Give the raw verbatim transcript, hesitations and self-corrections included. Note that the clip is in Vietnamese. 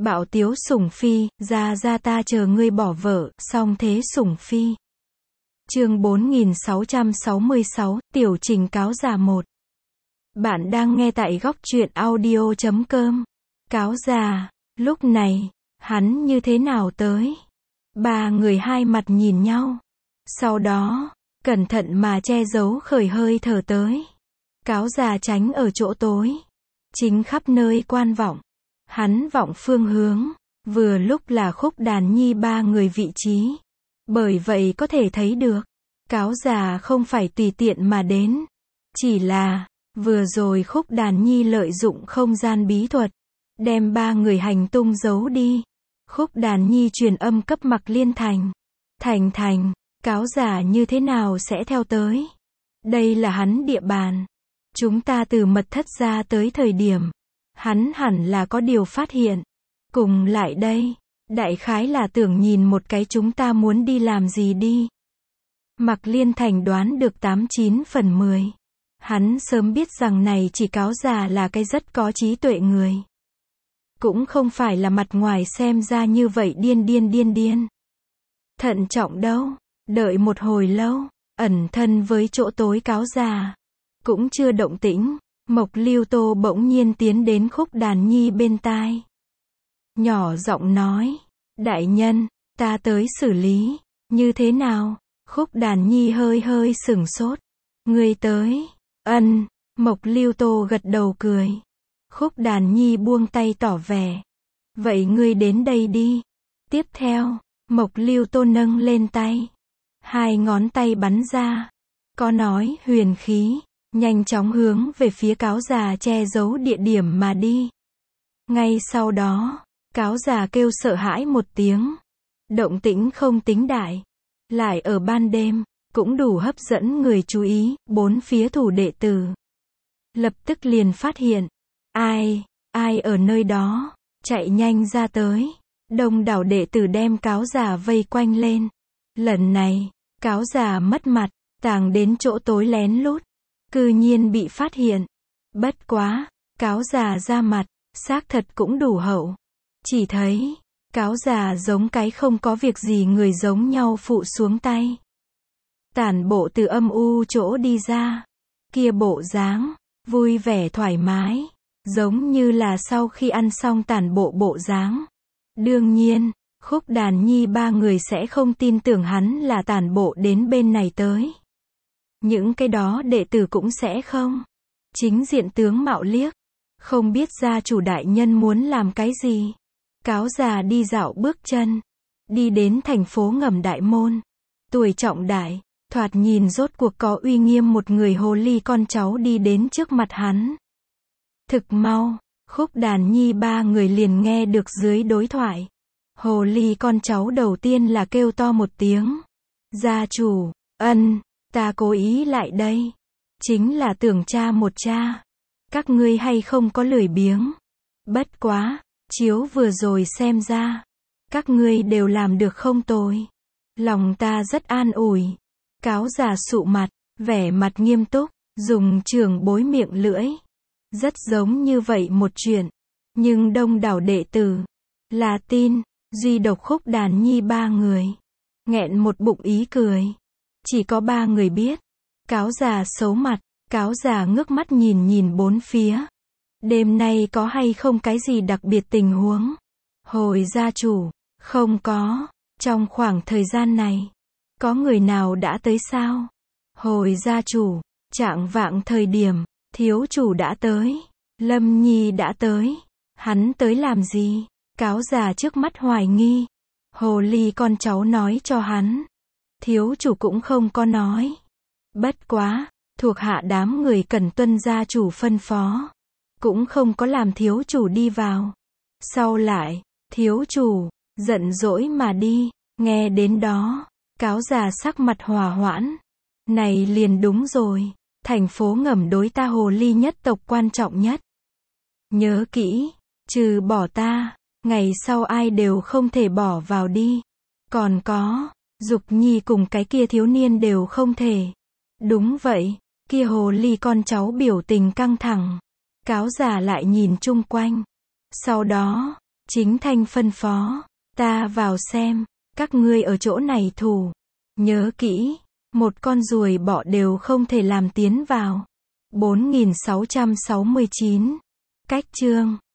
Bạo tiếu sủng phi, ra ra ta chờ ngươi bỏ vợ, song thế sủng phi. Chương bốn nghìn sáu trăm sáu mươi sáu, tiểu trình cáo già một. Bạn đang nghe tại góc truyện audio chấm com. Cáo già, lúc này, hắn như thế nào tới? Ba người hai mặt nhìn nhau. Sau đó, cẩn thận mà che giấu khởi hơi thở tới. Cáo già tránh ở chỗ tối. Chính khắp nơi quan vọng. Hắn vọng phương hướng, vừa lúc là Khúc Đàn Nhi ba người vị trí. Bởi vậy có thể thấy được, cáo già không phải tùy tiện mà đến. Chỉ là, vừa rồi Khúc Đàn Nhi lợi dụng không gian bí thuật, đem ba người hành tung giấu đi. Khúc Đàn Nhi truyền âm cấp Mạc Liên Thành. Thành thành, cáo già như thế nào sẽ theo tới? Đây là hắn địa bàn. Chúng ta từ mật thất ra tới thời điểm, hắn hẳn là có điều phát hiện. Cùng lại đây, đại khái là tưởng nhìn một cái chúng ta muốn đi làm gì đi. Mạc Liên Thành đoán được tám chín phần mười. Hắn sớm biết rằng này chỉ cáo già là cái rất có trí tuệ người. Cũng không phải là mặt ngoài xem ra như vậy điên điên điên điên. Thận trọng đâu, đợi một hồi lâu, ẩn thân với chỗ tối cáo già. Cũng chưa động tĩnh, Mộc Lưu Tô bỗng nhiên tiến đến Khúc Đàn Nhi bên tai. Nhỏ giọng nói, đại nhân, ta tới xử lý, như thế nào? Khúc Đàn Nhi hơi hơi sửng sốt. Ngươi tới, ân, Mộc Lưu Tô gật đầu cười. Khúc Đàn Nhi buông tay tỏ vẻ. Vậy ngươi đến đây đi. Tiếp theo, Mộc Lưu Tô nâng lên tay. Hai ngón tay bắn ra. Có nói huyền khí. Nhanh chóng hướng về phía cáo già che giấu địa điểm mà đi. Ngay sau đó, cáo già kêu sợ hãi một tiếng. Động tĩnh không tính đại. Lại ở ban đêm, cũng đủ hấp dẫn người chú ý, bốn phía thủ đệ tử. Lập tức liền phát hiện. Ai, ai ở nơi đó, chạy nhanh ra tới. Đông đảo đệ tử đem cáo già vây quanh lên. Lần này, cáo già mất mặt, tàng đến chỗ tối lén lút. Cư nhiên bị phát hiện. Bất quá, cáo già ra mặt, xác thật cũng đủ hậu. Chỉ thấy, cáo già giống cái không có việc gì người giống nhau phụ xuống tay. Tản bộ từ âm u chỗ đi ra. Kia bộ dáng, vui vẻ thoải mái. Giống như là sau khi ăn xong tản bộ bộ dáng. Đương nhiên, Khúc Đàn Nhi ba người sẽ không tin tưởng hắn là tản bộ đến bên này tới. Những cái đó đệ tử cũng sẽ không. Chính diện tướng mạo liếc. Không biết gia chủ đại nhân muốn làm cái gì. Cáo già đi dạo bước chân. Đi đến thành phố ngầm đại môn. Tuổi trọng đại. Thoạt nhìn rốt cuộc có uy nghiêm một người hồ ly con cháu đi đến trước mặt hắn. Thực mau, Khúc Đàn Nhi ba người liền nghe được dưới đối thoại. Hồ ly con cháu đầu tiên là kêu to một tiếng. Gia chủ, ân. Ta cố ý lại đây. Chính là tưởng tra một tra. Các ngươi hay không có lười biếng. Bất quá, chiếu vừa rồi xem ra. Các ngươi đều làm được không tồi. Lòng ta rất an ủi. Cáo già sụ mặt, vẻ mặt nghiêm túc, dùng trường bối miệng lưỡi. Rất giống như vậy một chuyện. Nhưng đông đảo đệ tử là tin, duy độc Khúc Đàn Nhi ba người. Nghẹn một bụng ý cười. Chỉ có ba người biết. Cáo già xấu mặt, cáo già ngước mắt nhìn nhìn bốn phía. Đêm nay có hay không cái gì đặc biệt tình huống? Hồi gia chủ, không có. Trong khoảng thời gian này, có người nào đã tới sao? Hồi gia chủ, trạng vạng thời điểm, thiếu chủ đã tới. Lâm Nhi đã tới. Hắn tới làm gì? Cáo già trước mắt hoài nghi. Hồ ly con cháu nói cho hắn. Thiếu chủ cũng không có nói. Bất quá, thuộc hạ đám người cần tuân gia chủ phân phó. Cũng không có làm thiếu chủ đi vào. Sau lại, thiếu chủ, giận dỗi mà đi. Nghe đến đó, cáo già sắc mặt hòa hoãn. Này liền đúng rồi. Thành phố ngầm đối ta hồ ly nhất tộc quan trọng nhất. Nhớ kỹ, trừ bỏ ta, ngày sau ai đều không thể bỏ vào đi. Còn có, Dục Nhi cùng cái kia thiếu niên đều không thể. Đúng vậy, kia hồ ly con cháu biểu tình căng thẳng. Cáo già lại nhìn chung quanh. Sau đó, Chính Thanh phân phó, ta vào xem, các ngươi ở chỗ này thủ. Nhớ kỹ, một con ruồi bọ đều không thể làm tiến vào. bốn nghìn sáu trăm sáu mươi chín. Cách chương